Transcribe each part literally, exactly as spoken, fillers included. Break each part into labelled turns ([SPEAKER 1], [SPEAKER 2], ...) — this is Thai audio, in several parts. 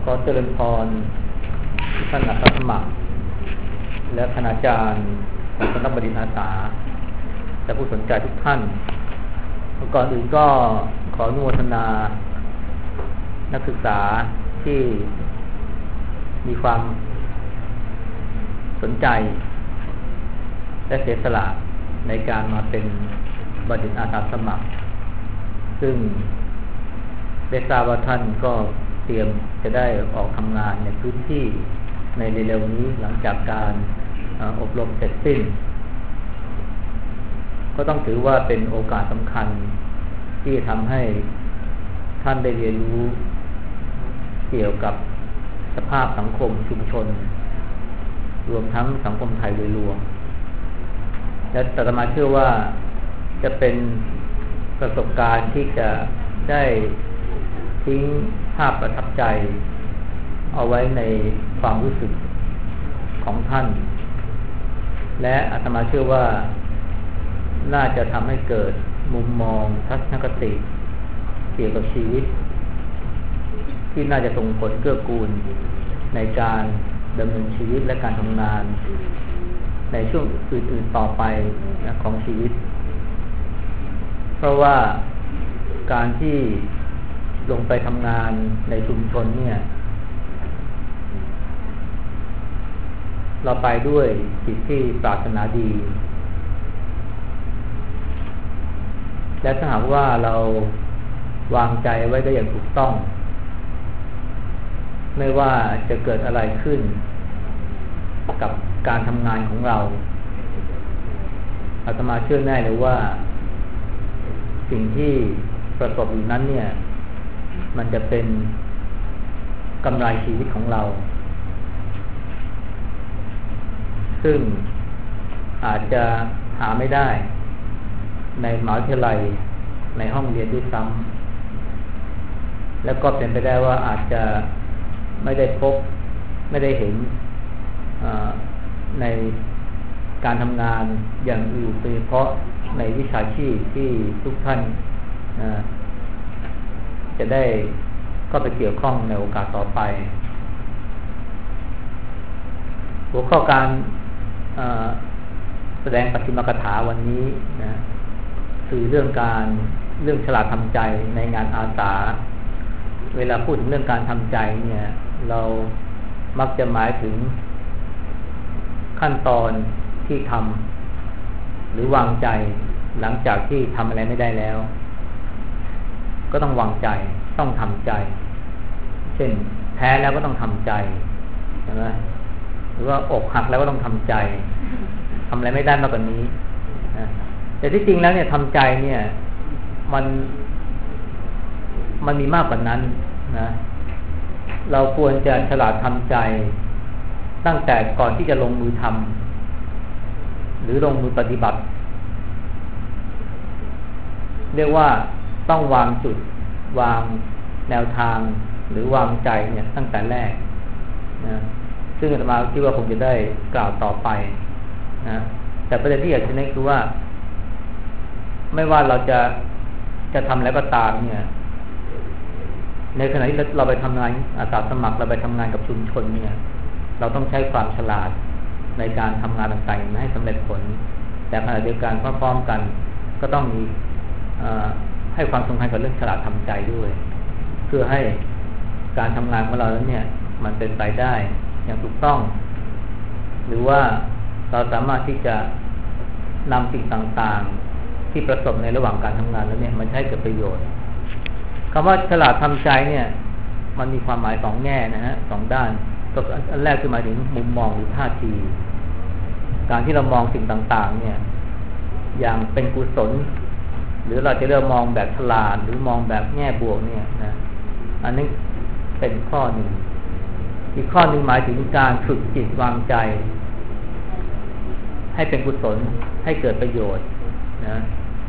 [SPEAKER 1] อเจริญพรท่านอาสาสมัครและคณาจารย์ของสำนักบดินทร์อาสาและผู้สนใจทุกท่านก่อนอื่นก็ขออนุโมทนานักศึกษาที่มีความสนใจและเสียสละในการมาเป็นบดินทร์อาสาสมัครซึ่งได้ทราบว่าท่านก็เตรียมจะได้ออกทำงานในพื้นที่ในเร็วๆนี้หลังจากการอบรมเสร็จสิ้นก็ต้องถือว่าเป็นโอกาสสำคัญที่ทำให้ท่านได้เรียนรู้เกี่ยวกับสภาพสังคมชุมชนรวมทั้งสังคมไทยโดยรวมและอาตมาเชื่อว่าจะเป็นประสบการณ์ที่จะได้ทิ้งภาพประทับใจเอาไว้ในความรู้สึกของท่านและอาตมาเชื่อว่าน่าจะทำให้เกิดมุมมองทัศนคติเกี่ยวกับชีวิตที่น่าจะส่งผลเกื้อกูลในการดำเนินชีวิตและการทำงานในช่วงอื่นๆต่อไปนะของชีวิตเพราะว่าการที่ลงไปทำงานในชุมชนเนี่ยเราไปด้วยจิตที่ปรารถนาดีและถ้าหากว่าเราวางใจไว้ได้อย่างถูกต้องไม่ว่าจะเกิดอะไรขึ้นกับการทำงานของเราอาตมาเชื่อแน่เลยว่าสิ่งที่ประสบอยู่นั้นเนี่ยมันจะเป็นกำไรชีวิตของเราซึ่งอาจจะหาไม่ได้ในมหาวิทยาลัยในห้องเรียนด้วยซ้ำแล้วก็เป็นไปได้ว่าอาจจะไม่ได้พบไม่ได้เห็นในการทำงานอย่างอื่นโดยเฉพาะในวิชาชีพที่ทุกท่านจะได้ก็ไปเกี่ยวข้องในโอกาสต่อไปหัวข้อการแสดงปัจฉิมกถาวันนี้นะคือเรื่องการเรื่องฉลาดทำใจในงานอาสาเวลาพูดถึงเรื่องการทำใจเนี่ยเรามักจะหมายถึงขั้นตอนที่ทำหรือวางใจหลังจากที่ทำอะไรไม่ได้แล้วก็ต้องวางใจต้องทำใจเช่นแพ้แล้วก็ต้องทำใจใช่ไหมหรือว่าอกหักแล้วก็ต้องทำใจทำอะไรไม่ได้มากกว่านี้นะแต่ที่จริงแล้วเนี่ยทำใจเนี่ยมันมันมีมากกว่านั้นนะเราควรจะฉลาดทำใจตั้งแต่ก่อนที่จะลงมือทำหรือลงมือปฏิบัติเรียกว่าต้องวางจุดวางแนวทางหรือวางใจเนี่ยตั้งแต่แรกนะซึ่งอาตมาคิดว่าคงจะได้กล่าวต่อไปนะแต่ประเด็นที่อยากจะเน้นคือว่าไม่ว่าเราจะจะทำอะไรก็ตามเนี่ยในขณะที่เราไปทำงานอาสาสมัครเราไปทำงานกับชุมชนเนี่ยเราต้องใช้ความฉลาดในการทำงานต่างๆให้สำเร็จผลแต่ขณะเดียวกันพร้อมๆกันก็ต้องมีให้ความสำคัญกับเรื่องฉลาดทำใจด้วยเพื่อให้การทำงานของเราเนี่ยมันเป็นไปได้อย่างถูกต้องหรือว่าเราสามารถที่จะนำสิ่งต่างๆที่ประสบในระหว่างการทำงานแล้วเนี่ยมันใช้เกิดประโยชน์คำว่าฉลาดทำใจเนี่ยมันมีความหมายสองแง่นะฮะสองด้านก็อันแรกคือหมายถึงมุมมองหรือท่าทีการที่เรามองสิ่งต่างๆเนี่ยอย่างเป็นกุศลหรือเราจะเลือกมองแบบฉลาดหรือมองแบบแง่บวกเนี่ยนะอันนี้เป็นข้อหนึ่งอีกข้อหนึ่งหมายถึงการฝึกจิตวางใจให้เป็นกุศลให้เกิดประโยชน์นะ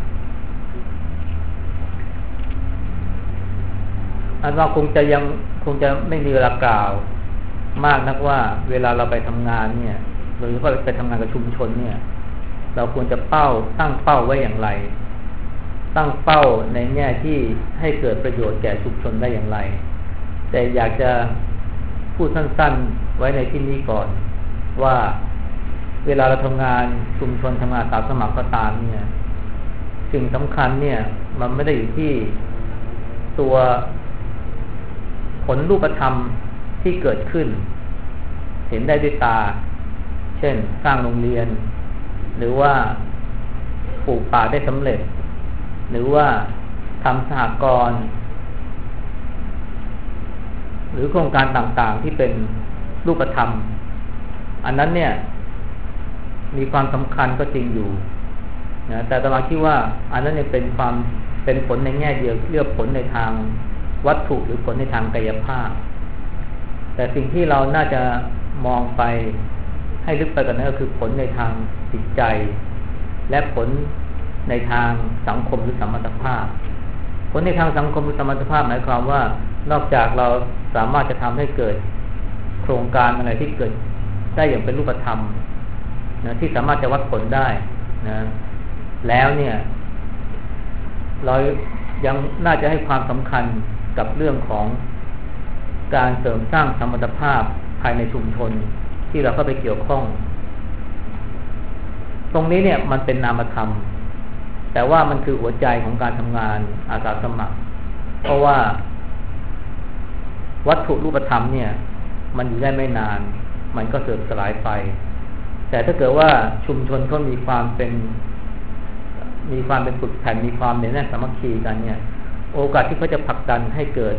[SPEAKER 1] อันว่าคงจะยังคงจะไม่มีเวลากล่าวมากนักว่าเวลาเราไปทำงานเนี่ยหรือว่าไปทำงานกับชุมชนเนี่ยเราควรจะเป้าตั้งเป้าไว้อย่างไรตั้งเป้าในแง่ที่ให้เกิดประโยชน์แก่ชุมชนได้อย่างไรแต่อยากจะพูดสั้นๆไว้ในที่นี้ก่อนว่าเวลาเราทำงานชุมชนทำงานอาสาสมัครก็ตามเนี่ยสิ่งสำคัญเนี่ยมันไม่ได้อยู่ที่ตัวผลรูปธรรมที่เกิดขึ้นเห็นได้ด้วยตาเช่นสร้างโรงเรียนหรือว่าปลูกป่าได้สำเร็จหรือว่าทำสหกรณ์หรือโครงการต่างๆที่เป็นรูปธรรมอันนั้นเนี่ยมีความสำคัญก็จริงอยู่นะแต่อาตมาคิดว่าอันนั้นเนี่ยเป็นความเป็นผลในแง่เดียวเรียกผลในทางวัตถุหรือผลในทางกายภาพแต่สิ่งที่เราน่าจะมองไปให้ลึกไปกว่านั้นก็คือผลในทางจิตใจและผลในทางสังคมหรือสมรรถภาพผลในทางสังคมหรือสมรรถภาพหมายความว่านอกจากเราสามารถจะทำให้เกิดโครงการอะไรที่เกิดได้อย่างเป็นรูปธรรมนะที่สามารถจะวัดผลได้นะแล้วเนี่ยเรายังน่าจะให้ความสำคัญกับเรื่องของการเสริมสร้างสมรรถภาพภายในชุมชนที่เราเข้าไปเกี่ยวข้องตรงนี้เนี่ยมันเป็นนามธรรมแต่ว่ามันคือหัวใจของการทำงานอาสาสมัครเพราะว่าวัตถุรูปธรรมเนี่ยมันอยู่ได้ไม่นานมันก็เสื่อมสลายไปแต่ถ้าเกิดว่าชุมชนเขามีความเป็นมีความเป็นปึกแผ่นมีความเหนียวแน่นสามัคคีกันเนี่ยโอกาสที่เขาจะผลักดันให้เกิด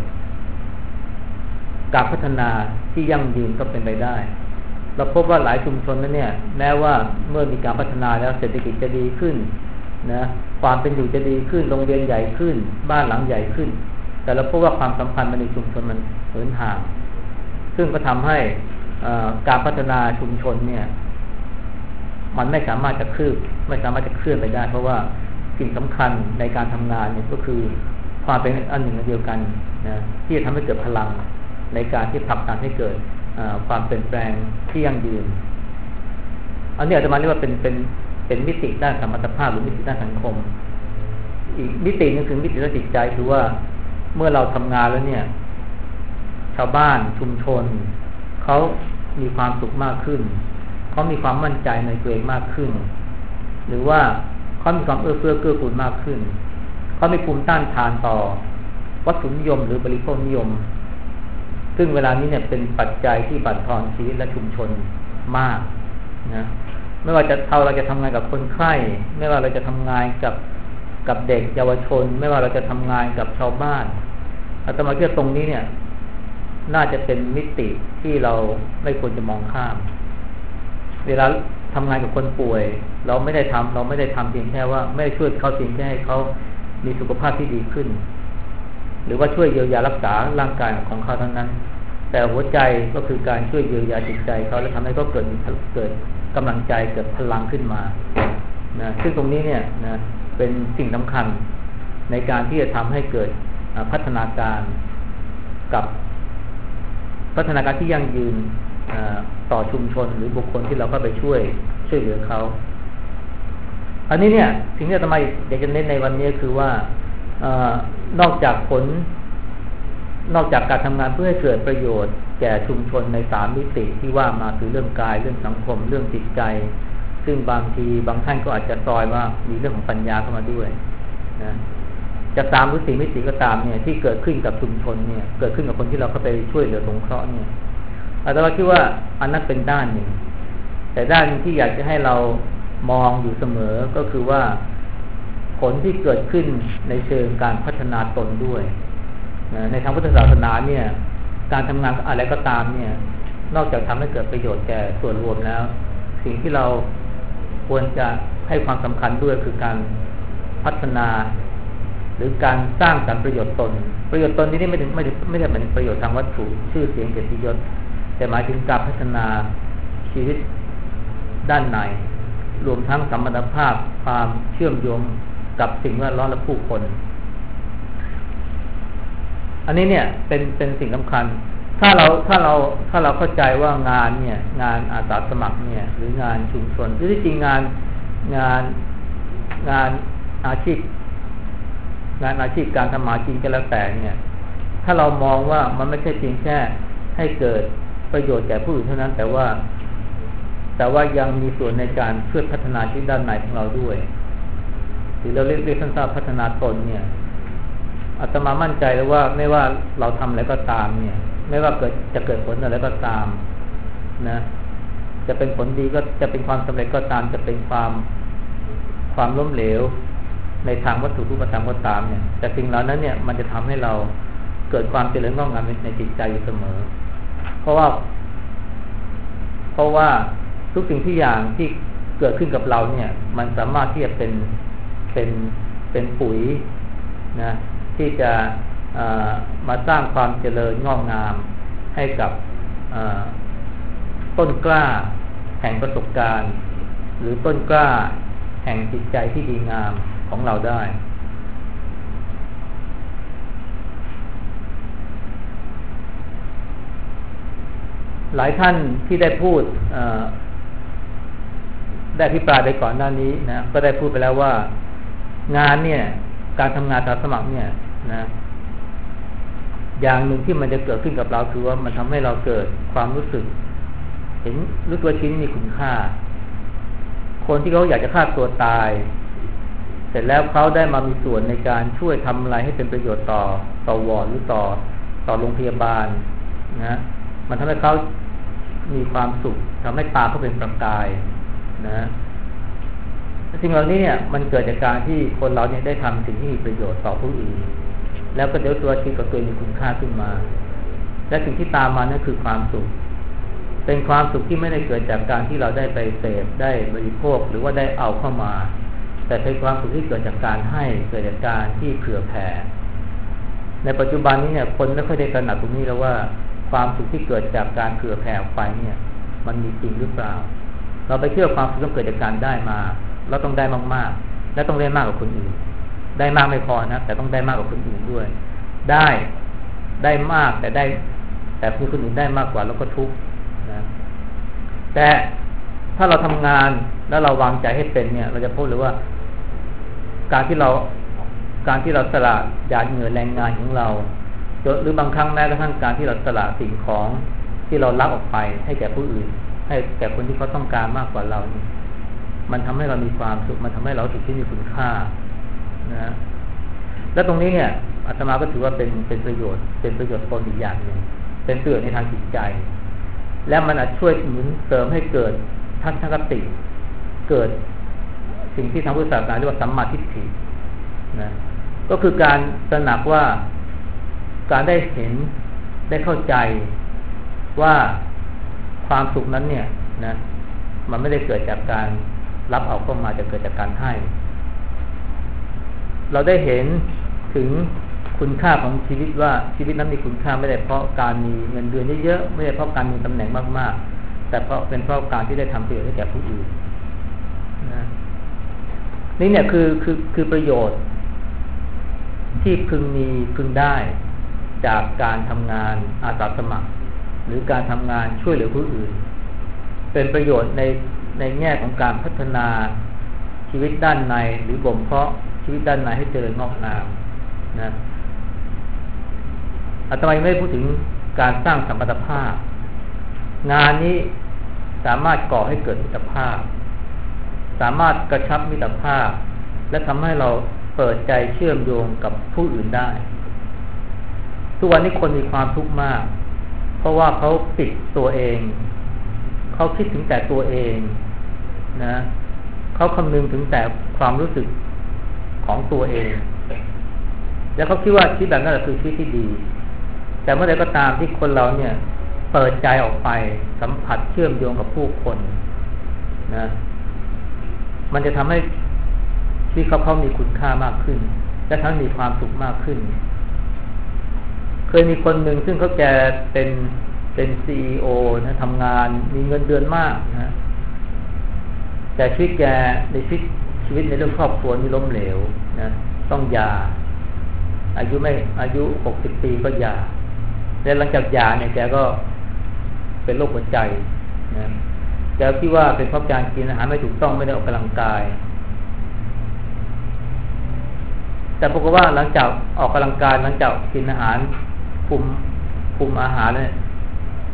[SPEAKER 1] การพัฒนาที่ยั่งยืนก็เป็นไปได้เราพบว่าหลายชุมชนนั้นเนี่ยแม้ว่าเมื่อมีการพัฒนาแล้วเศรษฐกิจจะดีขึ้นนะความเป็นอยู่จะดีขึ้นโรงเรียนใหญ่ขึ้นบ้านหลังใหญ่ขึ้นแต่เราพบว่าความสัมพันธ์ในชุมชนมันเหินห่างซึ่งก็ทำให้การพัฒนาชุมชนเนี่ยมันไม่สามารถจะคืบไม่สามารถจะเคลื่อนไปได้เพราะว่าสิ่งสำคัญในการทำงานเนี่ยก็คือความเป็นอันหนึ่งอันเดียวกันนะที่จะทำให้เกิดพลังในการที่ผลักดันให้เกิดความเปลี่ยนแปลงที่ยั่งยืนอันนี้อาจจะมาเรียกว่าเป็นเป็นเป็นมิติด้านสมรรถภาพหรือมิติด้านสังคมอีกมิตินึงคือมิติด้านจิตใจคือว่าเมื่อเราทำงานแล้วเนี่ยชาวบ้านชุมชนเขามีความสุขมากขึ้นเขามีความมั่นใจในตัวเองมากขึ้นหรือว่าเขามีความเอื้อเฟื้อเกื้อกูลมากขึ้นเขามีภูมิต้านทานต่อวัตถุนิยมหรือบริโภคนิยมซึ่งเวลานี้เนี่ยเป็นปัจจัยที่บั่นทอนชีวิตและชุมชนมากนะไม่ว่าจะเท่าเราจะทำงานกับคนไข้ไม่ว่าเราจะทำงานกับกับเด็กเยาวชนไม่ว่าเราจะทำงานกับชาวบ้านอาตมาคิดว่าตรงนี้เนี่ยน่าจะเป็นมิติที่เราไม่ควรจะมองข้ามเวลาทำงานกับคนป่วยเราไม่ได้ทำเราไม่ได้ทำเพียงแค่ว่าไม่ได้ช่วยเขาเพียงแค่ให้เขามีสุขภาพที่ดีขึ้นหรือว่าช่วยเยียวยารักษาร่างกายของเขาทั้งนั้นแต่หัวใจก็คือการช่วยเยียวยาจิตใจเขาและทำให้เขาเกิดเกิดกำลังใจเกิดพลังขึ้นมานะซึ่งตรงนี้เนี่ยนะเป็นสิ่งสำคัญในการที่จะทำให้เกิดพัฒนาการกับพัฒนาการที่ยั่งยืนต่อชุมชนหรือบุคคลที่เราเข้าไปช่วยช่วยเหลือเขาอันนี้เนี่ยสิ่งที่อาตมาอยากจะเน้นในวันนี้คือว่านอกจากผลนอกจากการทำงานเพื่อให้เกิดประโยชน์แก่ชุมชนในสามมิติที่ว่ามาคือเรื่องกายเรื่องสังคมเรื่องจิตใจซึ่งบางทีบางท่านก็อาจจะซอยว่ามีเรื่องของปัญญาเข้ามาด้วยนะจะสามหรือสี่มิติก็ตามเนี่ยที่เกิดขึ้นกับชุมชนเนี่ยเกิดขึ้นกับคนที่เราเข้าไปช่วยเหลือสงเคราะห์เนี่ยอาตมาคิดว่าอันนั้นเป็นด้านหนึ่งแต่ด้านนึงที่อยากจะให้เรามองอยู่เสมอก็คือว่าผลที่เกิดขึ้นในเชิงการพัฒนาตนด้วยในทางพุทธศาสนาเนี่ยการทำงานอะไรก็ตามเนี่ยนอกจากทำให้เกิดประโยชน์แก่ส่วนรวมแล้วสิ่งที่เราควรจะให้ความสำคัญด้วยคือการพัฒนาหรือการสร้างสรรค์ประโยชน์ตนประโยชน์ตนนี้ไม่ถึงไม่ไม่ใช่เป็นประโยชน์ทางวัตถุชื่อเสียงเกียรติยศแต่หมายถึงการพัฒนาชีวิตด้านในรวมทั้งสัมพันธภาพความเชื่อมโยงกับสิ่งแวดล้อมและผู้คนอันนี้เนี่ยเป็นเป็นสิ่งสำคัญถ้าเราถ้าเราถ้าเราเข้าใจว่างานเนี่ยงานอาสาสมัครเนี่ยหรืองานชุมชนหรือที่จริงงานงานงานอาชีพงานอาชีพการทำมากินก็แล้วแต่เนี่ยถ้าเรามองว่ามันไม่ใช่เพียงแค่ให้เกิดประโยชน์แก่ผู้อื่นเท่านั้นแต่ว่าแต่ว่ายังมีส่วนในการช่วยพัฒนาชีวิตด้านในของเราด้วยหรือเราเรียกเรียกสั้นๆพัฒนาตนเนี่ยอาตมามั่นใจเลยว่าไม่ว่าเราทำอะไรก็ตามเนี่ยไม่ว่าเกิดจะเกิดผลอะไรก็ตามนะจะเป็นผลดีก็จะเป็นความสำเร็จก็ตามจะเป็นความความล้มเหลวในทางวัตถุรูปธรรมก็ตามเนี่ยแต่สิ่งเหล่านั้นเนี่ยมันจะทำให้เราเกิดความเจริญงอกงามในจิตใจอยู่เสมอเพราะว่าเพราะว่าทุกสิ่งที่อย่างที่เกิดขึ้นกับเราเนี่ยมันสามารถที่จะเป็นเป็นเป็นปุ๋ยนะที่จะมาสร้างความเจริญงอกงามให้กับต้นกล้าแห่งประสบการณ์หรือต้นกล้าแห่งจิตใจที่ดีงามของเราได้หลายท่านที่ได้พูดได้อภิปรายไปก่อนหน้านี้นะก็ได้พูดไปแล้วว่างานเนี่ยการทำงานตามสมัครเนี่ยนะอย่างหนึ่งที่มันจะเกิดขึ้นกับเราคือว่ามันทำให้เราเกิดความรู้สึกเห็นรู้ตัวชิ้นมีคุณค่าคนที่เขาอยากจะฆ่าตัวตายเสร็จแล้วเขาได้มามีส่วนในการช่วยทำอะไรให้เป็นประโยชน์ต่อต่อวอร์ดหรือต่อต่อโรงพยาบาลนะมันทำให้เขามีความสุขทำให้ตาเขาเป็นประกายนะสิ่งเหล่านี้เนี่ยมันเกิดจากการที่คนเราเนี่ยได้ทำสิ่งที่มีประโยชน์ต่อผู้อื่นแล้วก็เดี๋ยวตัวชีวิตกับตัวมีคุณค่าขึ้นมาและสิ่งที่ตามมานั่นคือความสุขเป็นความสุขที่ไม่ได้เกิดจากการที่เราได้ไปเสพได้บริโภคหรือว่าได้เอาเข้ามาแต่เป็นความสุขที่เกิดจากการให้เกิดจากการที่เผื่อแผ่ในปัจจุบันนี้เนี่ยคนไม่ค่อยได้ตระหนักตรงนี้แล้วว่าความสุขที่เกิดจากการเผื่อแผ่ออกไปเนี่ยมันมีจริงหรือเปล่าเราไปเชื่อความสุขที่เกิดจากการได้มาเราต้องได้มากๆและต้องได้มากกว่าคนอื่นได้มากไม่พอนะแต่ต้องได้มากกว่าคนอื่นด้วยได้ได้มากแต่ได้แต่คนอื่นได้มากกว่าแล้วก็ทุกข์นะแต่ถ้าเราทำงานแล้วเราวางใจให้เป็นเนี่ยเราจะพบเลยว่าการที่เราการที่เราสละหยาดเหงื่อแรงงานของเราหรือบางครั้งแม้กระทั่งการที่เราสละสิ่งของที่เรารับออกไปให้แก่ผู้อื่นให้แก่คนที่เขาต้องการมากกว่าเรานี่มันทำให้เรามีความสุขมันทำให้เราสึกที่มีคุณค่านะและตรงนี้เนี่ยอาตมาก็ถือว่าเป็นเป็นประโยชน์เป็นประโยชน์ตนอีกอย่างหนึ่งเป็นประโยชน์ในทางจิตใจและมันอาจช่วยหนุนเสริมให้เกิดทัศนคติเกิดสิ่งที่ทางพุทธศาสนาเรียกว่าสัมมาทิฏฐินะก็คือการตระหนักว่าการได้เห็นได้เข้าใจว่าความสุขนั้นเนี่ยนะมันไม่ได้เกิดจากการรับเอาเข้ามาจะเกิดจากการให้เราได้เห็นถึงคุณค่าของชีวิตว่าชีวิตนั้นมีคุณค่าไม่ได้เพราะการมีเงินเดือนเยอะๆไม่ได้เพราะการมีตำแหน่งมากๆแต่เพราะเป็นเพราะการที่ได้ทำประโยชน์ให้แก่ผู้อื่นนะนี่เนี่ยคือคือคือประโยชน์ที่พึงมีพึงได้จากการทำงานอาสาสมัครหรือการทำงานช่วยเหลือผู้อื่นเป็นประโยชน์ในในแง่ของการพัฒนาชีวิตด้านในหรือบ่มเพาะชีวิตด้านในให้เจริญงอกงามนะอาตมาไม่ได้พูดถึงการสร้างสัมพันธภาพงานนี้สามารถก่อให้เกิดมิตรภาพสามารถกระชับมิตรภาพและทำให้เราเปิดใจเชื่อมโยงกับผู้อื่นได้ทุกวันนี้คนมีความทุกข์มากเพราะว่าเขาปิดตัวเองเขาคิดถึงแต่ตัวเองนะเขาคำนึงถึงแต่ความรู้สึกของตัวเองแล้วเขาคิดว่าชีวิตแบบนั้นคือชีวิตที่ดีแต่เมื่อใดก็ตามที่คนเราเนี่ยเปิดใจออกไปสัมผัสเชื่อมโยงกับผู้คนนะมันจะทำให้ชีวิตเขาเขามีคุณค่ามากขึ้นและทั้งมีความสุขมากขึ้นเคยมีคนหนึ่งซึ่งเขาแกเป็นเป็น ซี อี โอ นะทำงานมีเงินเดือนมากนะแต่ชีวิตแกในชีวิตชีวิตในเรื่องครอบครัวนี่ล้มเหลวนะต้องหย่าอายุไม่อายุหกสิบปีก็หย่าและหลังจากหย่าเนี่ยแกก็เป็นโรคหัวใจนะแกคิดว่าเป็นเพราะการกินอาหารไม่ถูกต้องไม่ได้ออกกำลังกายแต่ปรากฏว่าหลังจากออกกำลังกายหลังจากกินอาหารคุมคุมอาหารเนี่ย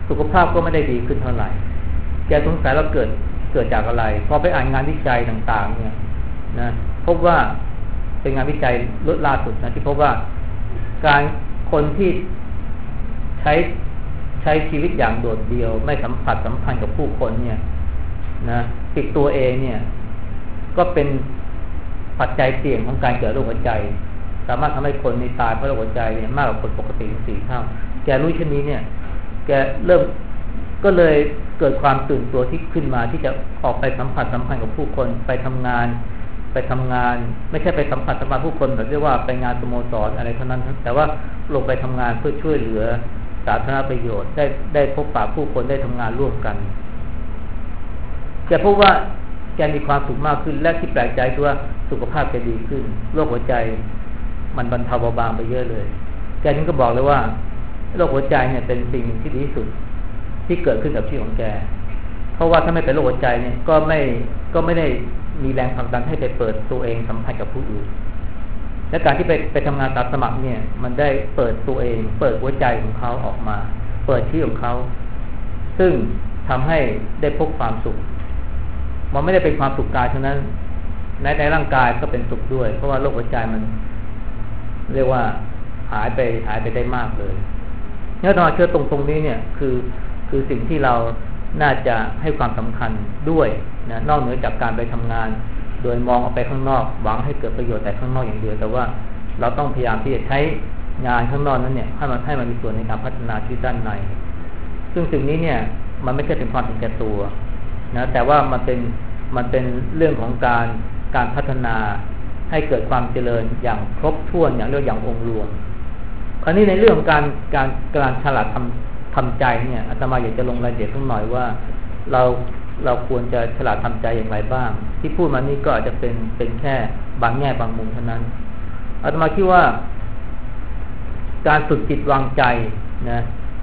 [SPEAKER 1] สุขภาพก็ไม่ได้ดีขึ้นเท่าไหร่แกสงสัยว่าเกิดเกิดจากอะไรพอไปอ่านงานวิจัยต่างๆเนี่ยนะพบว่าเป็นงานวิจัยล่าสุดนะที่พบว่าการคนที่ใช้ใช้ชีวิตอย่างโดดเดี่ยวไม่สัมผัสสัมพันธ์กับผู้คนเนี่ยนะปิดตัวเองเนี่ยก็เป็นปัจจัยเสี่ยงของการเกิดโรคหัวใจสามารถทำให้คนในตายเพราะโรคหัวใจเนี่ยมากกว่าคนปกติถึงสี่เท่าแกรู้เช่นนี้เนี่ยแกเริ่มก็เลยเกิดความตื่นตัวที่ขึ้นมาที่จะออกไปสัมผัสสัมพันธ์กับผู้คนไปทำงานไปทำงานไม่ใช่ไปสัมผัสสัมพันธ์ผู้คนแบบเรียกว่าไปงานสโมสรอะไรเท่านั้นแต่ว่าลงไปทำงานเพื่อช่วยเหลือสาธารณประโยชน์ได้ได้พบปะผู้คนได้ทำงานร่วมกันแกพบว่าแกมีความสุขมากขึ้นและที่แปลกใจคือว่าสุขภาพแกดีขึ้นโรคหัวใจมันบรรเทาเบาบางไปเยอะเลยแกถึงก็บอกเลยว่าโรคหัวใจเนี่ยเป็นสิ่งที่ดีที่สุดที่เกิดขึ้นกับชีวิตของแกเพราะว่าถ้าไม่เป็นโรคหัวใจเนี่ยก็ไม่ก็ไม่ได้มีแรงผลักดันให้ไปเปิดตัวเองสัมพันธ์กับผู้อื่นและการที่ไปไปทำงานตามสมัครเนี่ยมันได้เปิดตัวเองเปิดหัวใจของเขาออกมาเปิดชีวิตของเขาซึ่งทำให้ได้พบความสุขมันไม่ได้เป็นความสุขกายเท่านั้นในในร่างกายก็เป็นสุขด้วยเพราะว่าโรคหัวใจมันเรียกว่าหายไปหายไปได้มากเลยเนื้อตอนเชื่อตรงตรงนี้เนี่ยคือคือสิ่งที่เราน่าจะให้ความสำคัญด้วยนะนอกเหนือจากการไปทำงานโดยมองออกไปข้างนอกหวังให้เกิดประโยชน์แต่ข้างนอกอย่างเดียวแต่ว่าเราต้องพยายามที่จะใช้งานข้างนอกนั้นเนี่ยให้มันให้มันมีส่วนในการพัฒนาชีวิตด้านในซึ่งสิ่งนี้เนี่ยมันไม่ใช่เป็นความเห็นแก่ตัวนะแต่ว่ามันเป็นมันเป็นเรื่องของการการพัฒนาให้เกิดความเจริญอย่างครบถ้วนอย่างเรียกอย่างองค์รวมคราวนี้ในเรื่องของการการการฉลาดทำทำใจเนี่ยอาตมาอยากจะลงรายละเอียดสักหน่อยว่าเราเราควรจะฉลาดทำใจอย่างไรบ้างที่พูดมานี้ก็อาจจะเป็นเป็นแค่บางแง่บางมุมเท่านั้นอาตมาคิดว่าการฝึกจิตวางใจนะ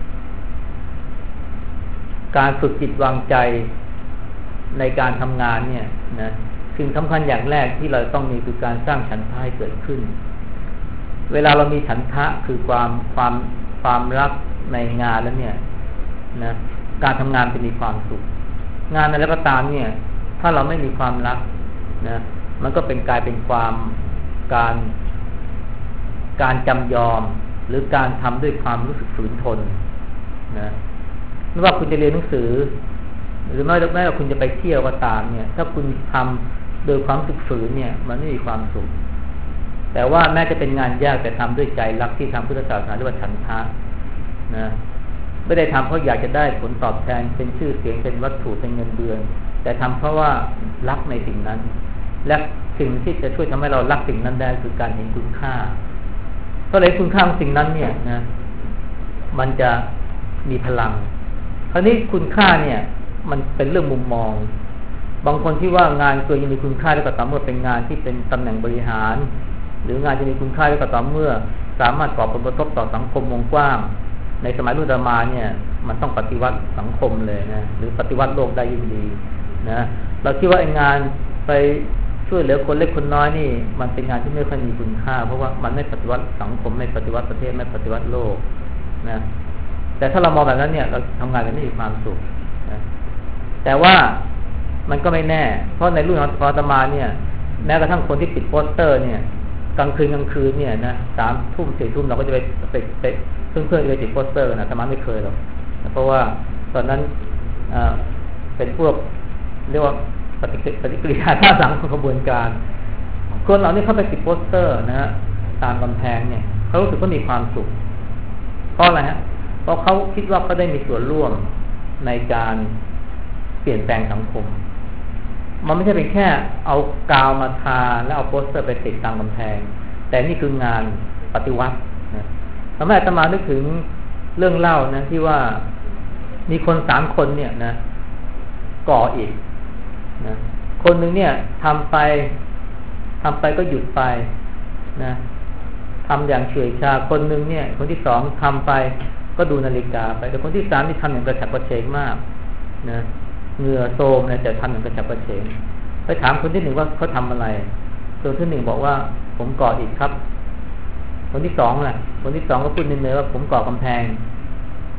[SPEAKER 1] การฝึกจิตวางใจในการทำงานเนี่ยนะสิ่งสำคัญอย่างแรกที่เราต้องมีคือการสร้างฉันทะให้เกิดขึ้นเวลาเรามีฉันทะคือความความความรักในงานแล้วเนี่ยนะการทำงานจะมีความสุขงานอะไรก็ตามเนี่ยถ้าเราไม่มีความรักนะมันก็เป็นกลายเป็นความการการจำยอมหรือการทำด้วยความรู้สึกฝืนทนนะไม่ว่าคุณจะเรียนหนังสือหรือแม้แม้ว่าคุณจะไปเที่ยวก็ตามเนี่ยถ้าคุณทำโดยความรู้สึกฝืนเนี่ยมันไม่มีความสุขแต่ว่าแม้จะเป็นงานยากแต่ทำด้วยใจรักที่ทำพุทธศาสนาเรียกว่าฉันทะนะไม่ได้ทำเพราะอยากจะได้ผลตอบแทนเป็นชื่อเสียงเป็นวัตถุเป็นเงินเดือนแต่ทำเพราะว่ารักในสิ่งนั้นและสิ่งที่จะช่วยทำให้เรารักสิ่งนั้นได้คือการเห็นคุณค่าก็เลยคุณค่าของสิ่งนั้นเนี่ยนะมันจะมีพลังคราวนี้คุณค่าเนี่ยมันเป็นเรื่องมุมมองบางคนที่ว่างานตัวยังมีคุณค่าได้ก็ต่อเมื่อเป็นงานที่เป็นตำแหน่งบริหารหรืองานจะมีคุณค่าได้ก็ต่อเมื่อสามารถก่อผลกระทบต่อสังคมวงกว้างในสมัยรุ่นอาตมาเนี่ยมันต้องปฏิวัติสังคมเลยนะหรือปฏิวัติโลกได้ยิ่งดีนะเราคิดว่าไอ้งานไปช่วยเหลือคนเล็กคนน้อยนี่มันเป็นงานที่ไม่ค่อยมีคุณค่าเพราะว่ามันไม่ปฏิวัติสังคมไม่ปฏิวัติประเทศไม่ปฏิวัติโลกนะแต่ถ้าเรามองแบบนั้นเนี่ยเราทำงานกันไม่มีความสุขนะแต่ว่ามันก็ไม่แน่เพราะในรุ่นของอาตมาเนี่ยแม้กระทั่งคนที่ติดโปสเตอร์เนี่ยกลางคืนกลางคืนเนี่ยนะสามทุ่มสี่ทุ่มเราก็จะไปไปไปเพื่อนเพื่อนไปติดโปสเตอร์นะอาตมาไม่เคยหรอกเพราะว่าตอนนั้นเป็นพวกเรียกว่าปฏิปฏิกิริยาท่าทางของกระบวนการคนเหล่านี้เข้าไปติดโปสเตอร์นะฮะตามกำแพงเนี่ยเขารู้สึกว่ามีความสุขเพราะอะไรฮะเพราะเขาคิดว่าเขาได้มีส่วนร่วมในการเปลี่ยนแปลงสังคมมันไม่ใช่เป็นแค่เอากาวมาทาแล้วเอาโปสเตอร์ไปติดตามกำแพงแต่นี่คืองานปฏิวัตินะทำให้อาตมานึกถึงเรื่องเล่านะที่ว่ามีคนสามคนเนี่ยนะก่ออิฐนะคนหนึ่งเนี่ยทำไปทำไปก็หยุดไปนะทำอย่างเฉื่อยชาคนหนึ่งเนี่ยคนที่สองทำไปก็ดูนาฬิกาไปแต่คนที่สามที่ทำอย่างกระฉับกระเฉงมากนะเหงื่อโทมเนี่ยแต่ทำอย่างกระฉับกระเฉงไปถามคนที่หนึ่งว่าเขาทำอะไรคนที่หนึ่งบอกว่าผมก่ออิฐครับคนที่สองแหละคนที่สองก็พูดนิดนึงว่าผมก่อกำแพง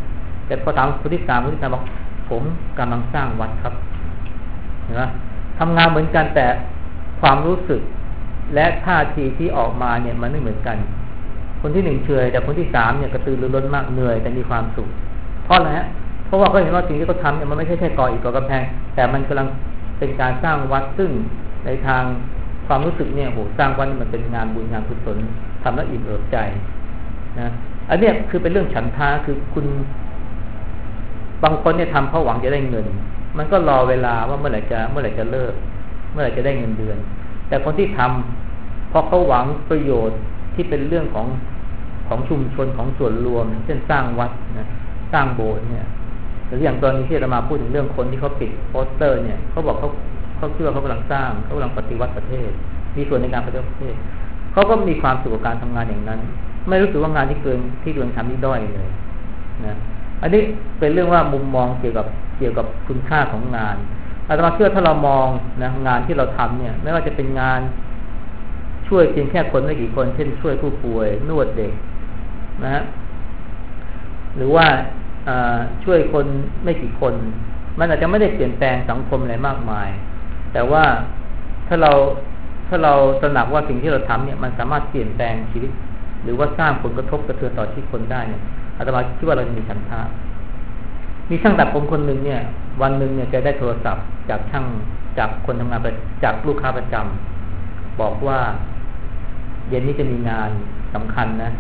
[SPEAKER 1] แต่พอถามคนที่สามคนที่สามบอกผมกำลังสร้างวัดครับเห็นไหมทำงานเหมือนกันแต่ความรู้สึกและท่าทีที่ออกมาเนี่ยมันไม่เหมือนกันคนที่หนึ่งเฉยแต่คนที่สามเนี่ยกระตือรือร้นมากเหนื่อยแต่มีความสุขเพราะอะไรฮะเพราะว่าเขาเห็นว่าสิ่งที่เขาทำเนี่ยมันไม่ใช่แค่ก่ออิฐก่อกำแพงแต่มันกำลังเป็นการสร้างวัดซึ่งในทางความรู้สึกเนี่ยโหสร้างวัดมันเป็นงานบุญงานกุศลทำแล้วอิ่มเอิบใจนะอันนี้คือเป็นเรื่องฉันทะคือคุณบางคนเนี่ยทำเพราะหวังจะได้เงินมันก็รอเวลาว่าเมื่อไหร่จะเมื่อไหร่จะเลิกเมื่อไหร่จะได้เงินเดือนแต่คนที่ทำเพราะเขาหวังประโยชน์ที่เป็นเรื่องของของชุมชนของส่วนรวมเช่นสร้างวัดนะสร้างโบสถ์เนี่ยหรืออย่างตอนนี้ที่เรามาพูดถึงเรื่องคนที่เขาปิดโปสเตอร์เนี่ยเขาบอกเขาเขาเชื่อเขากำลังสร้างเขากำลังปฏิวัติประเทศมีส่วนในการปฏิวัติประเทศเขาก็มีความสุขกับการทำงานอย่างนั้นไม่รู้สึกว่างานที่เกินที่ตัวเองทำนี่ด้อยเลยนะอันนี้เป็นเรื่องว่ามุมมองเกี่ยวกับเกี่ยวกับคุณค่าของงานอาตมาเชื่อถ้าเรามองนะงานที่เราทำเนี่ยไม่ว่าจะเป็นงานช่วยเพียงแค่คนไม่กี่คนเช่นช่วยผู้ป่วยนวดเด็กนะฮะหรือว่าช่วยคนไม่กี่คนมันอาจจะไม่ได้เปลี่ยนแปลงสังคมอะไรมากมายแต่ว่าถ้าเราถ้าเราตระหนักว่าสิ่งที่เราทำเนี่ยมันสามารถเปลี่ยนแปลงชีวิตหรือว่าสร้างผลกระทบกระเทือนต่อชีวิตคนได้เนี่ยอาตมาคิดว่าเราจะมีฉันทะมีช่างตัดผมคนหนึ่งเนี่ยวันหนึ่งเนี่ยแกได้โทรศัพท์จากช่างจากคนทำงานจากลูกค้าประจำบอกว่าเย็นนี้จะมีงานสำคัญนะ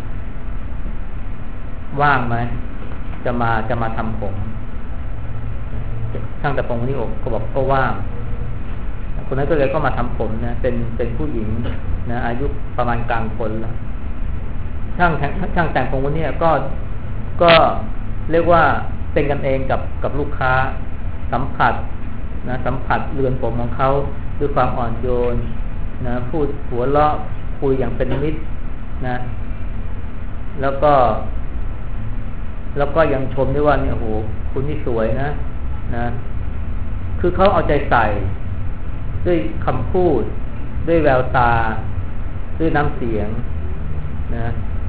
[SPEAKER 1] ว่างไหมจะมาจะมาทำผมช่างตัดผมคนนี้ก็บอกก็ว่างคนนั้นก็เลยก็มาทำผมนะเป็นเป็นผู้หญิงนะอายุประมาณกลางคนแล้วช่างช่างแต่งผมคนนี้ก็ก็เรียกว่าเป็นกันเองกับกับลูกค้าสัมผัสนะสัมผัสเรือนผมของเขาด้วยความอ่อนโยนนะพูดหัวเราะคุยอย่างเป็นมิตรนะแล้วก็แล้วก็ยังชมด้วยว่าเนี่ยโหคุณนี่สวยนะนะคือเขาเอาใจใส่ด้วยคำพูดด้วยแววตาด้วยน้ำเสียงนะ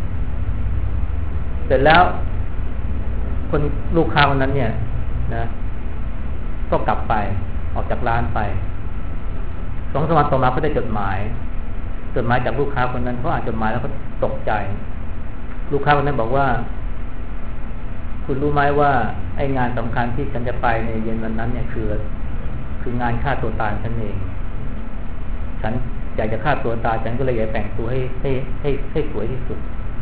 [SPEAKER 1] เสร็จแล้วคนลูกค้าคนนั้นเนี่ยนะก็กลับไปออกจากร้านไปสองสามวันต่อมาก็ได้จดหมายจดหมายจากลูกค้าคนนั้นเขาอ่านจดหมายแล้วก็ตกใจลูกค้าคนนั้นบอกว่าคุณรู้ไหมว่าไอ้งานสำคัญที่ฉันจะไปในเย็นวันนั้นเนี่ยคือคืองานฆ่าตัวตายฉันเองฉันอยากจะฆ่าตัวตายฉันก็เลยอยากแต่งตัวให้ให้ให้ให้สวยที่สุด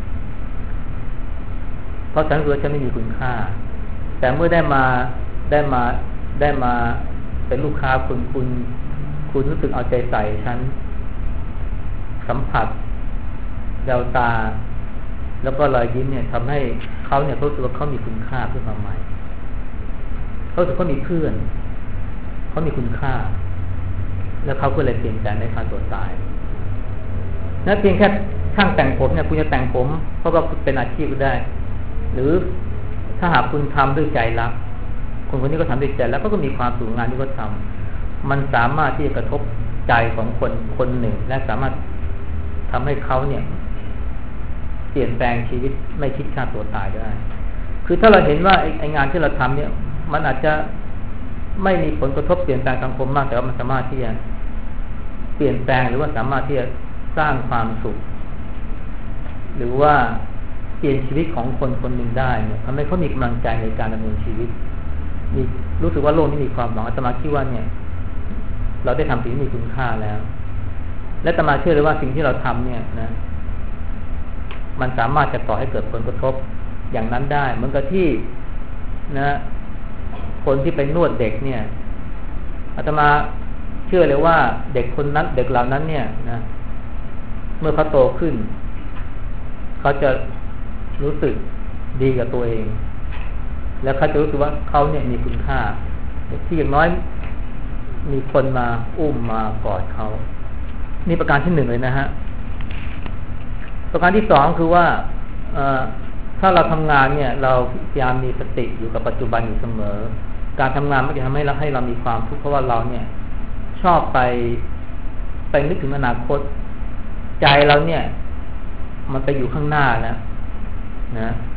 [SPEAKER 1] เพราะฉันรู้ว่าฉันไม่มีคุณค่าแต่เมื่อได้มาได้มาได้มาเป็นลูกค้าคุณคุณคุณรู้สึกเอาใจใส่ฉันสัมผัสแววตาแล้วก็รอยยิ้มเนี่ยทำให้เขาเนี่ยเขารู้สึกว่าเขามีคุณค่าขึ้นมาใหม่เขารู้สึกเขามีเพื่อนเขามีคุณค่าแล้วเขาก็เลยเปลี่ยนใจในฆ่าตัวตายนั่นเพียงแค่ช่างแต่งผมเนี่ยคุณจะแต่งผมเพราะว่าเป็นอาชีพก็ได้หรือถ้าหากคุณทำด้วยใจรักคนคนนี้ก็ทำด้วยใจแล้วก็มีความสุขงานที่เขาทำมันสามารถที่จะกระทบใจของคนคนหนึ่งและสามารถทำให้เขาเนี่ยเปลี่ยนแปลงชีวิตไม่คิดฆ่าตัวตายได้คือถ้าเราเห็นว่าไอ้งานที่เราทำเนี่ยมันอาจจะไม่มีผลกระทบเปลี่ยนแปลงสังคมมากแต่ว่ามันสามารถที่จะเปลี่ยนแปลงหรือว่าสามารถที่จะสร้างความสุขหรือว่าเปลี่ยนชีวิตของคนคนหนึ่งได้เนี่ยทำให้เขามีกำลังใจในการดำเนินชีวิตมีรู้สึกว่าโลกนี้มีความหวังอาตมาคิดว่าเนี่ยเราได้ทำสิ่งที่มีคุณค่าแล้วและอาตมาเชื่อเลยว่าสิ่งที่เราทำเนี่ยนะมันสามารถจะก่อให้เกิดผลกระทบอย่างนั้นได้เหมือนกับที่นะคนที่ไปนวดเด็กเนี่ยอาตมาเชื่อเลยว่าเด็กคนนั้นเด็กเหล่านั้นเนี่ยนะเมื่อเขาโตขึ้นเขาจะรู้สึกดีกับตัวเองแล้วเขาจะรู้สึกว่าเขาเนี่ยมีคุณค่าที่อย่างน้อยมีคนมาอุ้มมากอดเขานี่ประการที่หนึ่งเลยนะฮะประการที่สองคือว่าถ้าเราทำงานเนี่ยเราพยายามมีสติอยู่กับปัจจุบันอยู่เสมอการทำงานไม่ได้ทำให้เราให้เรามีความทุกข์เพราะว่าเราเนี่ยชอบไปไปนึกถึงอนาคตใจเราเนี่ยมันไปอยู่ข้างหน้าแล้วนะ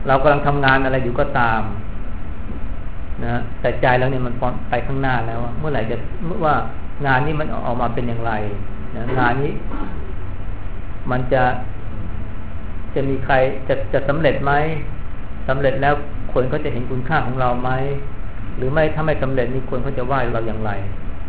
[SPEAKER 1] เรากำลังทำงานอะไรอยู่ก็ตามนะแต่ใจแล้วเนี่ยมันไปข้างหน้าแล้วเมื่อไหร่จะเมื่อว่างานนี้มันออกมาเป็นอย่างไรนะงานนี้มันจะจะมีใครจะจะสำเร็จไหมสำเร็จแล้วคนเขาจะเห็นคุณค่าของเราไหมหรือไม่ถ้าไม่สำเร็จนี่คนเขาจะว่าเราอย่างไร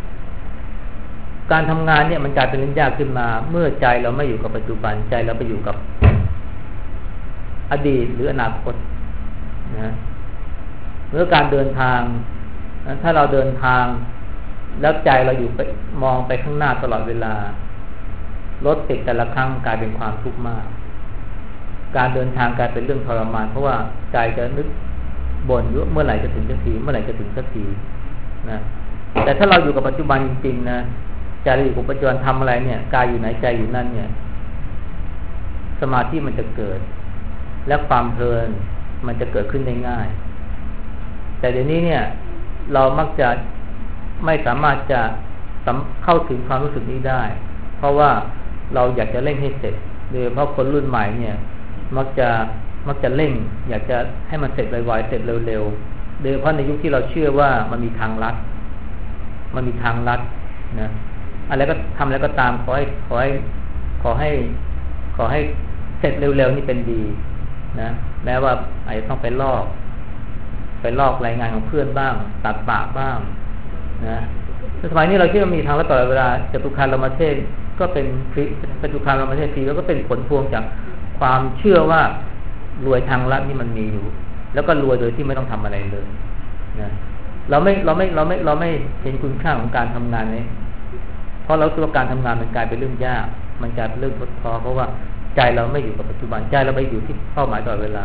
[SPEAKER 1] การทำงานเนี่ยมันกลายเป็นเรื่องยากขึ้นมาเมื่อใจเราไม่อยู่กับปัจจุบันใจเราไปอยู่กับอดีตหรืออนาคตนะเมื่อการเดินทางถ้าเราเดินทางแล้วใจเราอยู่ไปมองไปข้างหน้าตลอดเวลารถติดแต่ละครั้งกลายเป็นความทุกข์มากการเดินทางกลายเป็นเรื่องทรมานเพราะว่าใจจะนึกบ่นว่าเมื่อไหร่จะถึงสักทีเมื่อไหร่จะถึงสักทีนะแต่ถ้าเราอยู่กับปัจจุบันจริงๆนะใจเราอยู่กับปัจจุบันทำอะไรเนี่ยกายอยู่ไหนใจอยู่นั่นเนี่ยสมาธิมันจะเกิดและความเพลินมันจะเกิดขึ้นได้ง่ายแต่เดี๋ยวนี้เนี่ยเรามักจะไม่สามารถจะเข้าถึงความรู้สึกนี้ได้เพราะว่าเราอยากจะเร่งให้เสร็จโดยเฉพาะคนรุ่นใหม่เนี่ยมักจะมักจะเร่งอยากจะให้มันเสร็จไวๆเสร็จเร็วๆโดยเฉพาะในยุคที่เราเชื่อว่ามันมีทางลัดมันมีทางลัดนะอะไรก็ทำแล้วก็ตามขอให้ขอให้ขอให้ขอให้เสร็จเร็วๆนี่เป็นดีนะแม้ว่าอาจจะต้องไปลอกไปลอกรายงานของเพื่อนบ้างตัดปากบ้างนะสมัยนี้เราคิดว่ามีทางลัดตลอดเวลาจตุคามรามเทพก็เป็นจตุคามรามเทพฟรีแล้วก็เป็นผลพวงจากความเชื่อว่ารวยทางลัดนี่มันมีอยู่แล้วก็รวยโดยที่ไม่ต้องทำอะไรเลยนะเราไม่เราไม่เราไม่เราไม่เห็นคุณค่าของการทำงานนี้เพราะเราคิดว่าการทำงานมันกลายเป็นเรื่องยากมันกลายเป็นเรื่องท้อท้อเพราะว่าใจเราไม่อยู่กับปัจจุบันใจเราไปอยู่ที่เป้าหมายตลอดเวลา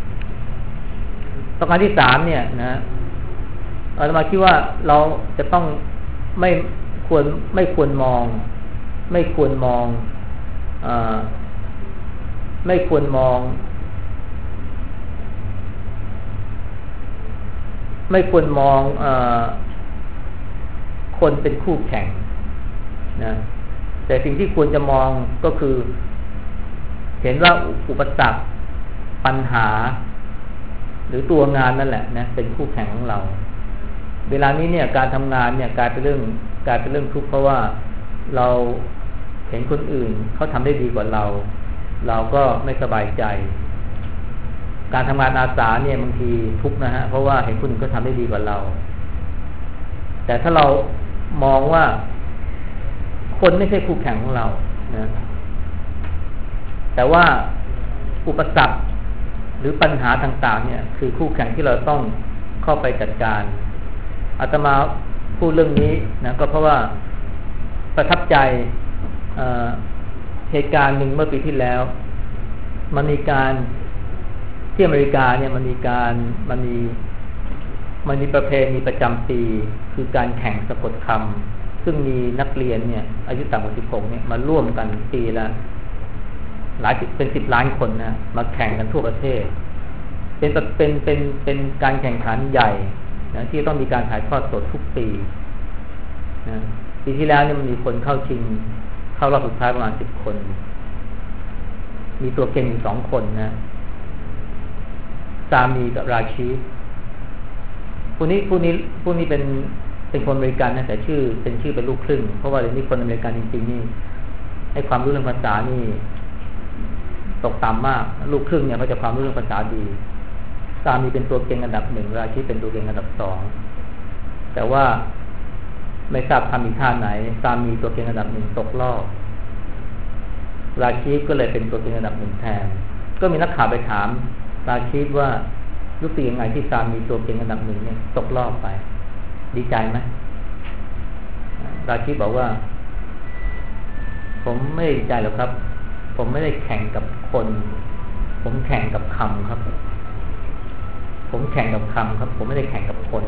[SPEAKER 1] ประการที่สามเนี่ยนะอาตมาคิดว่าเราจะต้องไม่ควรไม่ควรมองไม่ควรมองเอ่อไม่ควรมองไม่ควรมองเอ่อคนเป็นคู่แข่งนะแต่สิ่งที่ควรจะมองก็คือเห็นว่าอุปสรรคปัญหาหรือตัวงานนั่นแหละนะเป็นคู่แข่งของเราเวลานี้เนี่ยการทำงานเนี่ยกลายเป็นเรื่องกลายเป็นเรื่องทุกข์เพราะว่าเราเห็นคนอื่นเขาทำได้ดีกว่าเราเราก็ไม่สบายใจการทำงานอาสาเนี่ยบางทีทุกข์นะฮะเพราะว่าเห็นคนอื่นเขาทำได้ดีกว่าเราแต่ถ้าเรามองว่าคนไม่ใช่คู่แข่งของเรานะแต่ว่าอุปสรรคหรือปัญหาต่างๆเนี่ยคือคู่แข่งที่เราต้องเข้าไปจัดการอาตมาพูดเรื่องนี้นะก็เพราะว่าประทับใจเเหตุการณ์หนึ่งเมื่อปีที่แล้วมันมีการที่อเมริกาเนี่ยมันมีการมันมีมันมีประเพณีประจำปีคือการแข่งสะกดคำซึ่งมีนักเรียนเนี่ยอายุต่ำกว่าสิบหกเนี่ยมาร่วมกันปีละหลายเป็นสิบล้านคนนะมาแข่งกันทั่วประเทศเป็นเป็นเป็นเป็นการแข่งขันใหญ่นะที่ต้องมีการถ่ายทอดสดทุกปีนะปีที่แล้วเนี่ยมันมีคนเข้าชิงเข้ารอบสุดท้ายประมาณสิบคนมีตัวเก่งอยู่สองคนนะซามีกับราชีผู้นี้ผู้นี้ผู้นี้เป็นเป็นคนอเมริกันนะแต่ชื่อเป็นชื่อเป็นลูกครึ่งเพราะว่าเดี๋ยวนี้คนอเมริกันจริงๆนี่ให้ความรู้เรื่องภาษานี่ตกต่ำมากลูกครึ่งเนี่ยเขาจะความรู้เรื่องภาษาดีซามีเป็นตัวเก่งอันดับหนึ่งราชีเป็นตัวเก่งอันดับสองแต่ว่าไม่ทราบทำอีกท่าไหนซามีตัวเก่งอันดับหนึ่งตกรอบราชีก็เลยเป็นตัวเก่งอันดับหนึ่งแทนก็มีนักข่าวไปถามราชีว่ารู้สึกยังไงที่ซามีตัวเก่งอันดับหนึ่งเนี่ยตกรอบไปดีใจไหมราชีบอกว่าผมไม่ดีใจหรอกครับผมไม่ได้แข่งกับคนผมแข่งกับคำครับผมแข่งกับคำครับผมไม่ได้แข่งกับคน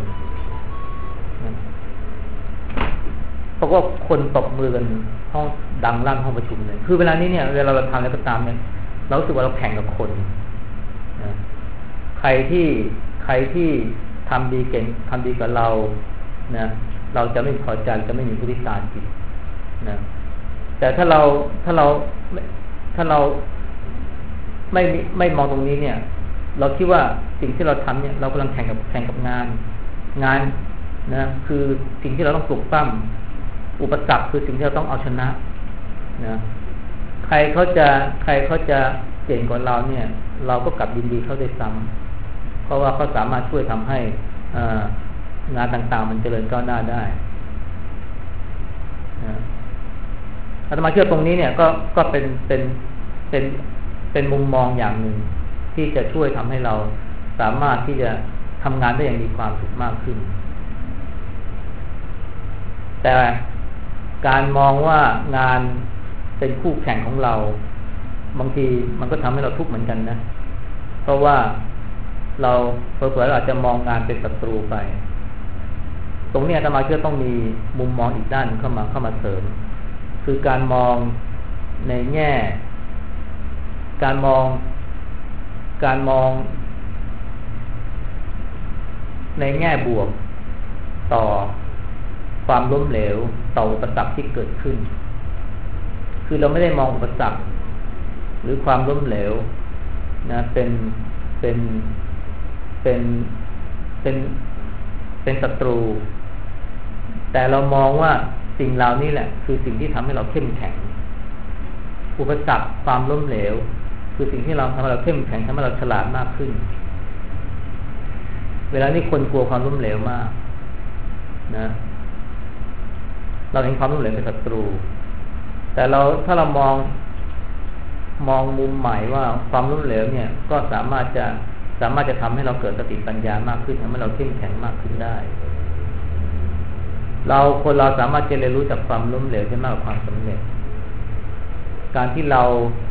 [SPEAKER 1] เพราะว่าคนตบมือกันห้องดังลั่นห้องประชุมเลยคือเวลานี้เนี่ยเวลาเราทำอะไรก็ตามเนี่ยเรารู้สึกว่าเราแข่งกับคนนะใครที่ใครที่ทำดีเก่งทำดีกับเรานะเราจะไม่พอใจจะไม่มีผู้ที่ตาจิตนะแต่ถ้าเราถ้าเราถ้าเราไม่ไม่มองตรงนี้เนี่ยเราคิดว่าสิ่งที่เราทำเนี่ยเรากำลังแข่งกับแข่งกับงานงานนะคือสิ่งที่เราต้องปลุกปั้มอุปสรรคคือสิ่งที่เราต้องเอาชนะนะใครเขาจะใครเขาจะเก่งกว่าเราเนี่ยเราก็กลับยินดีเขาได้ซ้ำเพราะว่าเขาสามารถช่วยทำให้งานต่างๆมันเจริญก้าวหน้าได้นะอาตมาเชื่อตรงนี้เนี่ยก็ก็เป็นเป็นเป็นเป็นมุมมองอย่างหนึ่งที่จะช่วยทำให้เราสามารถที่จะทำงานได้อย่างมีความสุขมากขึ้นแต่การมองว่างานเป็นคู่แข่งของเราบางทีมันก็ทำให้เราทุกข์เหมือนกันนะเพราะว่าเราเผลอๆเราอาจจะมองงานเป็นศัตรูไปตรงนี้อาตมาเชื่อต้องมีมุมมองอีกด้านเข้ามาเข้ามาเสริมคือการมองในแง่การมองการมองในแง่บวกต่อความล้มเหลวต่ออุปสรรคที่เกิดขึ้นคือเราไม่ได้มองอุปสรรคหรือความล้มเหลวนะเป็นเป็นเป็นเป็นเป็นศัตรูแต่เรามองว่าสิ่งเหล่านี้แหละคือสิ่งที่ทำให้เราเข้มแข็งอุปสรรคความล้มเหลวคือสิ่งที่เราทำให้เราเข้มแข็งทำให้เราฉลาดมากขึ้นเวลานี้คนกลัวความล้มเหลวมากนะเราเห็นความล้มเหลวเป็นศัตรูแต่เราถ้าเรามองมองมุมใหม่ว่าความล้มเหลวเนี่ยก็สามารถจะสามารถจะทำให้เราเกิดสติปัญญามากขึ้นทำให้เราเข้มแข็งมากขึ้นได้เราคนเราสามารถจะเรียนรู้จากความล้มเหลวได้มากกว่าความสำเร็จการที่เรา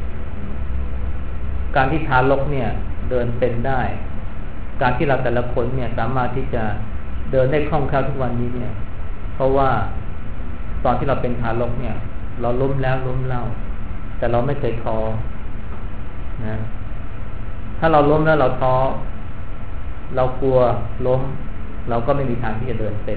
[SPEAKER 1] การที่ทารกเนี่ยเดินเป็นได้การที่เราแต่ละคนเนี่ยสามารถที่จะเดินได้คล่องแคล่วทุกวันนี้เนี่ยเพราะว่าตอนที่เราเป็นทารกเนี่ยเราล้มแล้วล้มเล่าแต่เราไม่เคยท้อนะถ้าเราล้มแล้วเราท้อเรากลัวล้มเราก็ไม่มีทางที่จะเดินเป็น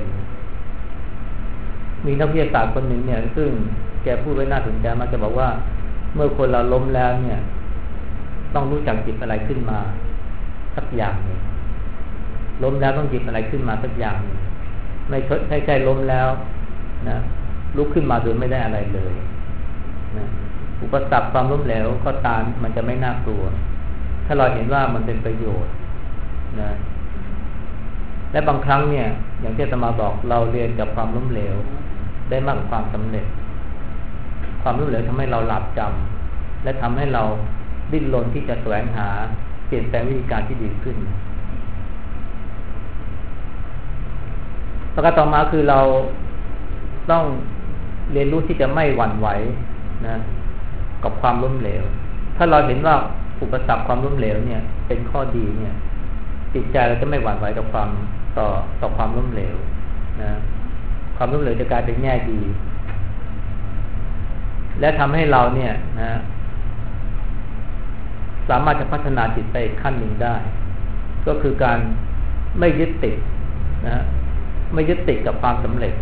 [SPEAKER 1] มีนักวิทยาศาสตร์คนหนึ่งเนี่ยซึ่งแกพูดไว้น่าสนใจมากแกบอกว่าเมื่อคนเราล้มแล้วเนี่ยต้องรู้จักหยิบอะไรขึ้นมาสักอย่างหนึ่งล้มแล้วต้องหยิบอะไรขึ้นมาสักอย่างหนึ่งไม่ใช่ใช่ล้มแล้วนะลุกขึ้นมาโดยไม่ได้อะไรเลยนะอุปสรรคความล้มเหลวก็ตามมันจะไม่น่ากลัวถ้าเราเห็นว่ามันเป็นประโยชน์นะและบางครั้งเนี่ยอย่างที่อาตมาบอกเราเรียนจากความล้มเหลวได้มากกว่าความสำเร็จความล้มเหลวทำให้เราหลับจำและทำให้เราดิ้นรนที่จะแสวงหาเปลี่ยนแปลงวิธีการที่ดีขึ้นประการต่อมาคือเราต้องเรียนรู้ที่จะไม่หวั่นไหวนะกับความล้มเหลวถ้าเราเห็นว่าอุปสรรคความล้มเหลวเนี่ยเป็นข้อดีเนี่ยจิตใจเราจะไม่หวั่นไหวกับความต่อต่อความล้มเหลวนะความล้มเหลวจะกลายเป็นแง่ดีและทำให้เราเนี่ยนะสามารถจะพัฒนาจิตไปอีกขั้นหนึ่งได้ก็คือการไม่ยึดติดนะไม่ยึดติดกับความสำเร็จ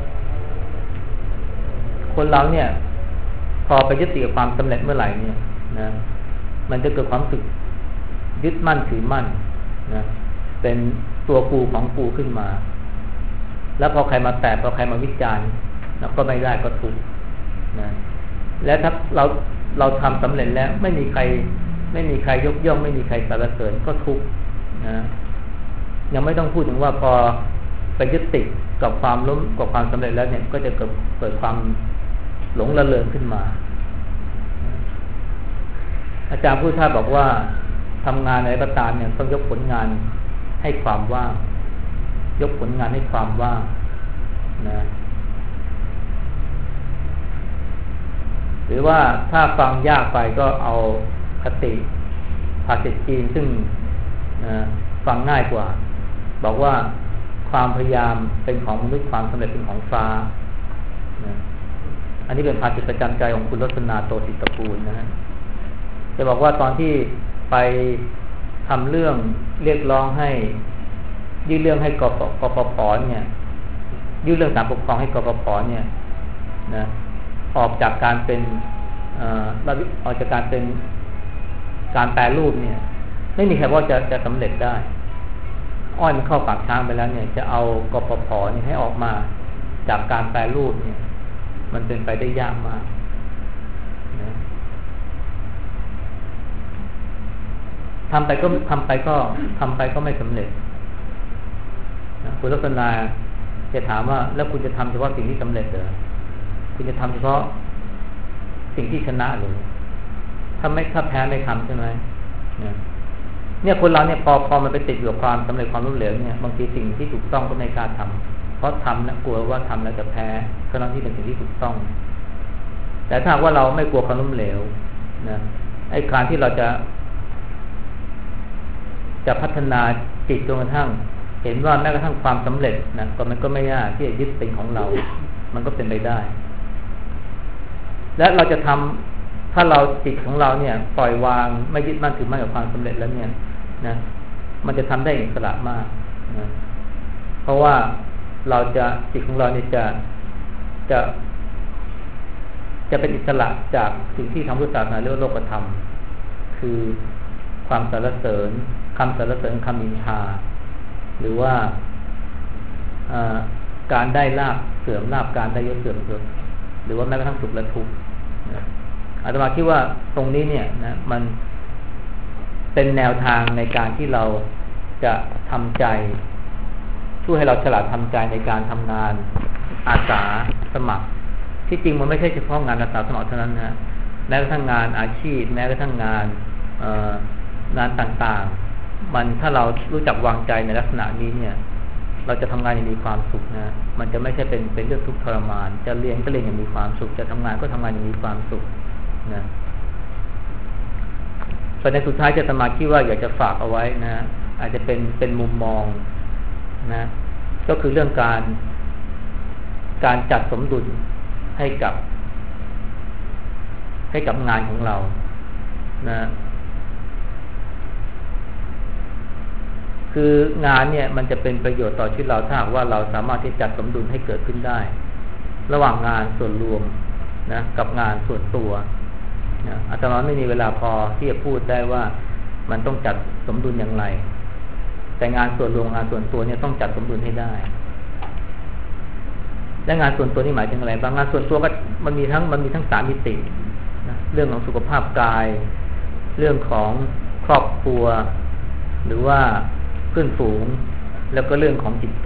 [SPEAKER 1] คนเราเนี่ยพอไปยึดติดกับความสำเร็จเมื่อไหร่เนี่ยนะมันจะเกิดความรู้สึกยึดมั่นถือมั่นนะเป็นตัวกูของกูขึ้นมาแล้วพอใครมาแตะพอใครมาวิจารณ์เราก็ไม่ได้ก็ทุกข์นะและถ้าเราเราทำสำเร็จแล้วไม่มีใครไม่มีใครยกย่องไม่มีใครสรรเสริญก็ทุกข์นะยังไม่ต้องพูดถึงว่าพอไปยึดติดกับความล้มกับความสำเร็จแล้วเนี่ยก็จะเกิดเกิดความหลงระเริงขึ้นมาอาจารย์พุทธทาสบอกว่าทำงานอะไรก็ตามเนี่ยต้องยกผลงานให้ความว่างยกผลงานให้ความว่างนะหรือว่าถ้าฟังยากไปก็เอาคติภาษาจีนซึ่งฟังง่ายกว่าบอกว่าความพยายามเป็นของมนุษย์ความสำเร็จเป็นของฟ้านะอันนี้เป็นภาษิตประจำใจของคุณรสนาโตศิตกูลนะฮะจะบอกว่าตอนที่ไปทำเรื่องเรียกร้องให้ยื่นเรื่องให้กปกปปเนี่ยยื่นเรื่องศาลปกครองให้กปปเนี่ยนะออกจากการเป็นเอ่อออกจากการเป็นการแปรรูปเนี่ยไม่มีใครว่าจะจะสำเร็จได้อ้อยมันเข้าปากช้างไปแล้วเนี่ยจะเอากปภเนี่ยให้ออกมาจากการแปรรูปเนี่ยมันเป็นไปได้ยากมากนะทำไปก็ทำไปก็ทำไปก็ไม่สำเร็จนะคุณลักษณะจะถามว่าแล้วคุณจะทำเฉพาะสิ่งที่สำเร็จเหรอคุณจะทำเฉพาะสิ่งที่ชนะหรือถ้าไม่ถ้าแพ้ไม่ทำใช่ไหมเนี่ยเนี่ยคนเราเนี่ยพอพอมันไปติดอยู่กับความสำเร็จความล้มเหลวเนี่ยบางทีสิ่งที่ถูกต้องก็ไม่กล้าทำเพราะทำนะกลัวว่าทำแล้วจะแพ้ทั้งที่เป็นสิ่งที่ถูกต้องแต่ถ้าว่าเราไม่กลัวความล้มเหลวนะไอ้การที่เราจะจะพัฒนาจิตจนกระทั่งเห็นว่าแม้กระทั่งความสำเร็จนะก็มันก็ไม่ยากที่จะยึดเป็นของเรามันก็เป็นไปได้และเราจะทำถ้าเราจิตของเราเนี่ยปล่อยวางไม่ยึดมั่นถือมั่นกับความสำเร็จแล้วเนี่ยนะมันจะทำได้อิสระมากนะเพราะว่าเราจะจิตของเราเนี่ยจะจะจะเป็นอิสระจากสิ่งที่ทางพุทธศาสนาเรียกว่าโลกธรรมคือความสรรเสริญคำสรรเสริญคำนินทาหรือว่าการได้ลาภเสื่อมลาภการได้ยศเสื่อมยศหรือว่าแม้กระทั่งสุขและทุกข์อาตมาคิดว่าตรงนี้เนี่ยนะมันเป็นแนวทางในการที่เราจะทำใจช่วยให้เราฉลาดทำใจในการทำงานอาสาสมัครที่จริงมันไม่ใช่เฉพาะงานอาสาสมัครเท่านั้นนะแม้กระทั่งงานอาชีพแม้กระทั่งงานงานต่างๆมันถ้าเรารู้จักวางใจในลักษณะนี้เนี่ยเราจะทำงานอย่างมีความสุขนะมันจะไม่ใช่เป็นเป็นเรื่องทุกข์ทรมานจะเรียนก็เรียนอย่างมีความสุขจะทำงานก็ทำงานอย่างมีความสุขนะประเด็นสุดท้ายจะตมาคิดว่าอยากจะฝากเอาไว้นะอาจจะเป็นเป็นมุมมองนะก็คือเรื่องการการจัดสมดุลให้กับให้กับงานของเรานะคืองานเนี่ยมันจะเป็นประโยชน์ต่อชีวิตเราถ้าหากว่าเราสามารถที่จัดสมดุลให้เกิดขึ้นได้ระหว่างงานส่วนรวมนะกับงานส่วนตัวนะอาตมาไม่มีเวลาพอที่จะพูดได้ว่ามันต้องจัดสมดุลอย่างไรแต่งานส่วนรวมงานส่วนตัวเนี่ยต้องจัดสมดุลให้ได้และงานส่วนตัวนี่หมายถึงอะไรบางงานส่วนตัวก็มันมีทั้งมันมีทั้งสามมิตินะเรื่องของสุขภาพกายเรื่องของครอบครัวหรือว่าเพื่อนฝูงแล้วก็เรื่องของจิตใจ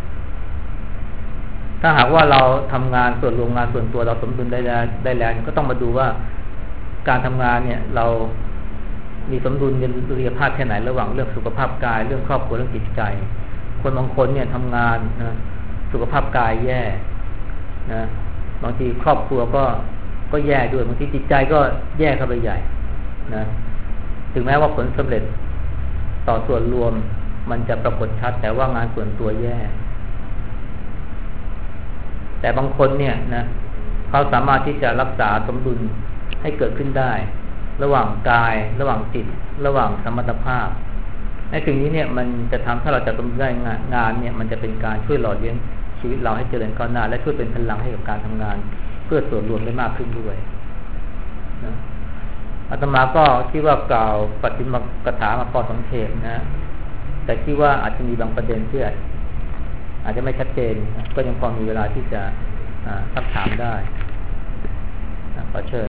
[SPEAKER 1] ถ้าหากว่าเราทำงานส่วนรวมงานส่วนตัวเราสมดุลได้แล้วได้แล้วก็ต้องมาดูว่าการทำงานเนี่ยเรามีสมดุลในดุลยภาพแค่ไหนระหว่างเรื่องสุขภาพกายเรื่องครอบครัวเรื่องจิตใจคนบางคนเนี่ยทำงานนะสุขภาพกายแย่นะบางทีครอบครัวก็ก็แย่ด้วยบางทีจิตใจก็แย่เข้าไปใหญ่นะถึงแม้ว่าผลสำเร็จต่อส่วนรวมมันจะปรากฏชัดแต่ว่างานส่วนตัวแย่แต่บางคนเนี่ยนะเขาสามารถที่จะรักษาสมดุลให้เกิดขึ้นได้ระหว่างกายระหว่างจิตระหว่างสมรรถภาพในสิ่งนี้เนี่ยมันจะทำถ้าเราจะสมดุลได้งานงานเนี่ยมันจะเป็นการช่วยหล่อเลี้ยงชีวิตเราให้เจริญก้าวหน้าและช่วยเป็นพลังให้กับการทำงานเพื่อส่วนรวมได้มากขึ้นด้วยนะอาตมาก็คิดว่ากล่าวปฏิมกถามาพอสังเขปนะแต่คิดว่าอาจจะมีบางประเด็นที่อาจจะไม่ชัดเจนก็ยังพอมีเวลาที่จะซักถามได้ขอเชิญ